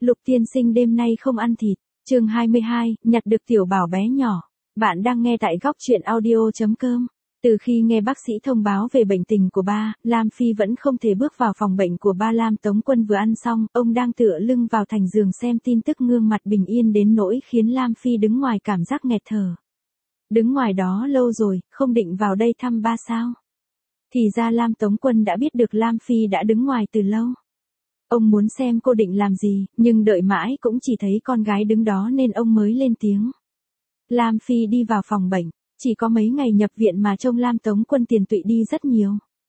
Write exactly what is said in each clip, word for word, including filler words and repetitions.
Lục tiên sinh đêm nay không ăn thịt. Chương hai mươi hai, nhặt được tiểu bảo bé nhỏ. Bạn đang nghe tại góc truyện audio chấm com. Từ khi nghe bác sĩ thông báo về bệnh tình của ba, Lam Phi vẫn không thể bước vào phòng bệnh của ba. Lam Tống Quân vừa ăn xong, ông đang tựa lưng vào thành giường xem tin tức, gương mặt bình yên đến nỗi khiến Lam Phi đứng ngoài cảm giác nghẹt thở. Đứng ngoài đó lâu rồi, không định vào đây thăm ba sao? Thì ra Lam Tống Quân đã biết được Lam Phi đã đứng ngoài từ lâu. Ông muốn xem cô định làm gì, nhưng đợi mãi cũng chỉ thấy con gái đứng đó nên ông mới lên tiếng. Lam Phi đi vào phòng bệnh, chỉ có mấy ngày nhập viện mà trông Lam Tống Quân tiền tụy đi rất nhiều.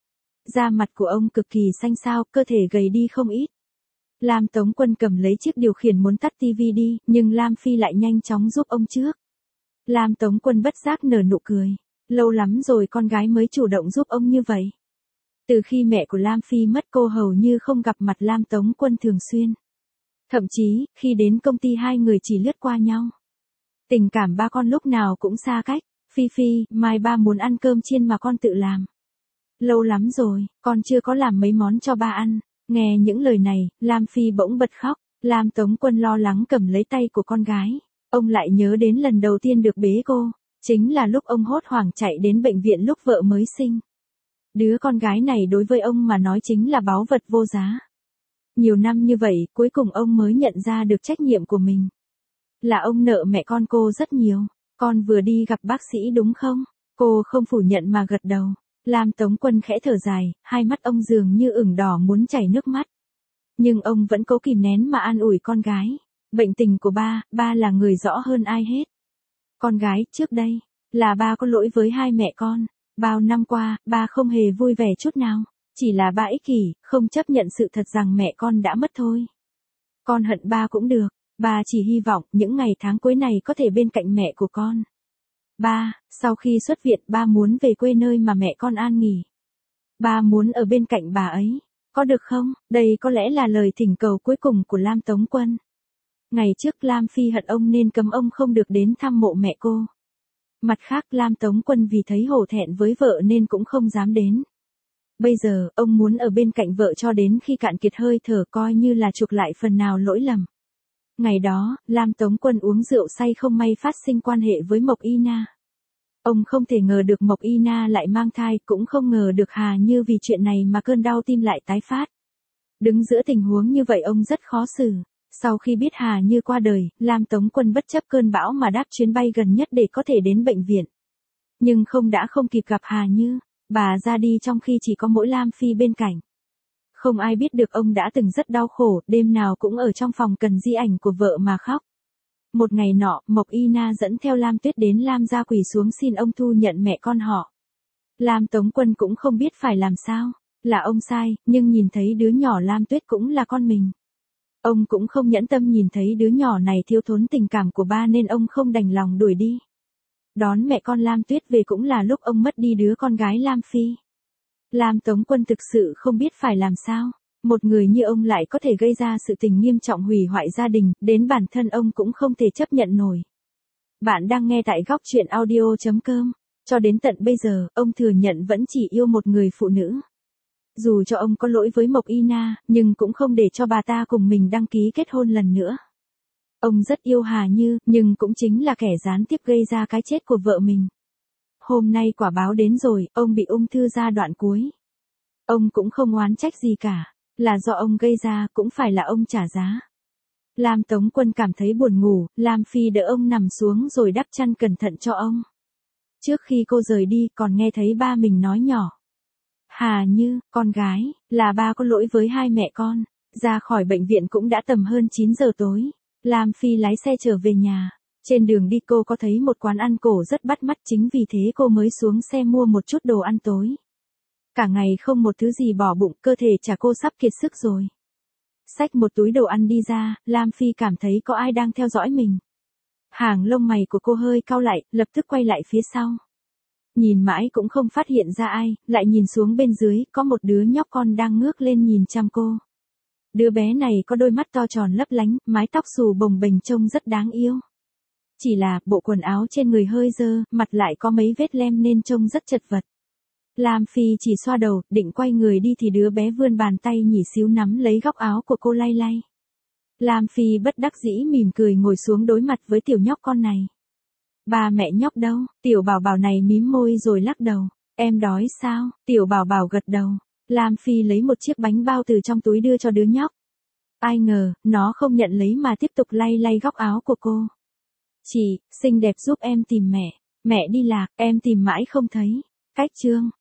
Da mặt của ông cực kỳ xanh xao, cơ thể gầy đi không ít. Lam Tống Quân cầm lấy chiếc điều khiển muốn tắt tivi đi, nhưng Lam Phi lại nhanh chóng giúp ông trước. Lam Tống Quân bất giác nở nụ cười. Lâu lắm rồi con gái mới chủ động giúp ông như vậy. Từ khi mẹ của Lam Phi mất, cô hầu như không gặp mặt Lam Tống Quân thường xuyên. Thậm chí, khi đến công ty hai người chỉ lướt qua nhau. Tình cảm ba con lúc nào cũng xa cách. Phi Phi, mai ba muốn ăn cơm chiên mà con tự làm. Lâu lắm rồi, con chưa có làm mấy món cho ba ăn. Nghe những lời này, Lam Phi bỗng bật khóc. Lam Tống Quân lo lắng cầm lấy tay của con gái. Ông lại nhớ đến lần đầu tiên được bế cô. Chính là lúc ông hốt hoảng chạy đến bệnh viện lúc vợ mới sinh. Đứa con gái này đối với ông mà nói chính là báu vật vô giá. Nhiều năm như vậy, cuối cùng ông mới nhận ra được trách nhiệm của mình. Là ông nợ mẹ con cô rất nhiều. Con vừa đi gặp bác sĩ đúng không? Cô không phủ nhận mà gật đầu. Lam Tống Quân khẽ thở dài, hai mắt ông dường như ửng đỏ muốn chảy nước mắt. Nhưng ông vẫn cố kìm nén mà an ủi con gái. Bệnh tình của ba, ba là người rõ hơn ai hết. Con gái, trước đây, là ba có lỗi với hai mẹ con. Bao năm qua, ba không hề vui vẻ chút nào. Chỉ là ba ích kỷ, không chấp nhận sự thật rằng mẹ con đã mất thôi. Con hận ba cũng được. Ba chỉ hy vọng những ngày tháng cuối này có thể bên cạnh mẹ của con. Ba, sau khi xuất viện ba muốn về quê nơi mà mẹ con an nghỉ. Ba muốn ở bên cạnh bà ấy. Có được không? Đây có lẽ là lời thỉnh cầu cuối cùng của Lam Tống Quân. Ngày trước Lam Phi hận ông nên cấm ông không được đến thăm mộ mẹ cô. Mặt khác Lam Tống Quân vì thấy hổ thẹn với vợ nên cũng không dám đến. Bây giờ, ông muốn ở bên cạnh vợ cho đến khi cạn kiệt hơi thở, coi như là chuộc lại phần nào lỗi lầm. Ngày đó, Lam Tống Quân uống rượu say không may phát sinh quan hệ với Mộc Y Na. Ông không thể ngờ được Mộc Y Na lại mang thai, cũng không ngờ được Hà Như vì chuyện này mà cơn đau tim lại tái phát. Đứng giữa tình huống như vậy ông rất khó xử. Sau khi biết Hà Như qua đời, Lam Tống Quân bất chấp cơn bão mà đáp chuyến bay gần nhất để có thể đến bệnh viện. Nhưng không đã không kịp gặp Hà Như, bà ra đi trong khi chỉ có mỗi Lam Phi bên cạnh. Không ai biết được ông đã từng rất đau khổ, đêm nào cũng ở trong phòng cần di ảnh của vợ mà khóc. Một ngày nọ, Mộc Y Na dẫn theo Lam Tuyết đến Lam gia quỳ xuống xin ông thu nhận mẹ con họ. Lam Tống Quân cũng không biết phải làm sao, là ông sai, nhưng nhìn thấy đứa nhỏ Lam Tuyết cũng là con mình. Ông cũng không nhẫn tâm nhìn thấy đứa nhỏ này thiếu thốn tình cảm của ba nên ông không đành lòng đuổi đi. Đón mẹ con Lam Tuyết về cũng là lúc ông mất đi đứa con gái Lam Phi. Lam Tống Quân thực sự không biết phải làm sao. Một người như ông lại có thể gây ra sự tình nghiêm trọng hủy hoại gia đình, đến bản thân ông cũng không thể chấp nhận nổi. Bạn đang nghe tại góc truyện audio chấm com. Cho đến tận bây giờ, ông thừa nhận vẫn chỉ yêu một người phụ nữ. Dù cho ông có lỗi với Mộc Y Na, nhưng cũng không để cho bà ta cùng mình đăng ký kết hôn lần nữa. Ông rất yêu Hà Như, nhưng cũng chính là kẻ gián tiếp gây ra cái chết của vợ mình. Hôm nay quả báo đến rồi, ông bị ung thư giai đoạn cuối. Ông cũng không oán trách gì cả, là do ông gây ra, cũng phải là ông trả giá. Lam Tống Quân cảm thấy buồn ngủ, Lam Phi đỡ ông nằm xuống rồi đắp chăn cẩn thận cho ông. Trước khi cô rời đi còn nghe thấy ba mình nói nhỏ. Hà Như, con gái, là ba có lỗi với hai mẹ con. Ra khỏi bệnh viện cũng đã tầm hơn chín giờ tối. Lam Phi lái xe trở về nhà. Trên đường đi cô có thấy một quán ăn cổ rất bắt mắt, chính vì thế cô mới xuống xe mua một chút đồ ăn tối. Cả ngày không một thứ gì bỏ bụng, cơ thể chả cô sắp kiệt sức rồi. Xách một túi đồ ăn đi ra, Lam Phi cảm thấy có ai đang theo dõi mình. Hàng lông mày của cô hơi cau lại, lập tức quay lại phía sau. Nhìn mãi cũng không phát hiện ra ai, lại nhìn xuống bên dưới, có một đứa nhóc con đang ngước lên nhìn chăm cô. Đứa bé này có đôi mắt to tròn lấp lánh, mái tóc xù bồng bềnh trông rất đáng yêu. Chỉ là, bộ quần áo trên người hơi dơ, mặt lại có mấy vết lem nên trông rất chật vật. Lam Phi chỉ xoa đầu, định quay người đi thì đứa bé vươn bàn tay nhỉ xíu nắm lấy góc áo của cô lay lay. Lam Phi bất đắc dĩ mỉm cười ngồi xuống đối mặt với tiểu nhóc con này. Ba mẹ nhóc đâu? Tiểu bảo bảo này mím môi rồi lắc đầu. Em đói sao? Tiểu bảo bảo gật đầu. Lam Phi lấy một chiếc bánh bao từ trong túi đưa cho đứa nhóc. Ai ngờ, nó không nhận lấy mà tiếp tục lay lay góc áo của cô. Chị, xinh đẹp giúp em tìm mẹ. Mẹ đi lạc, em tìm mãi không thấy. Cách chương.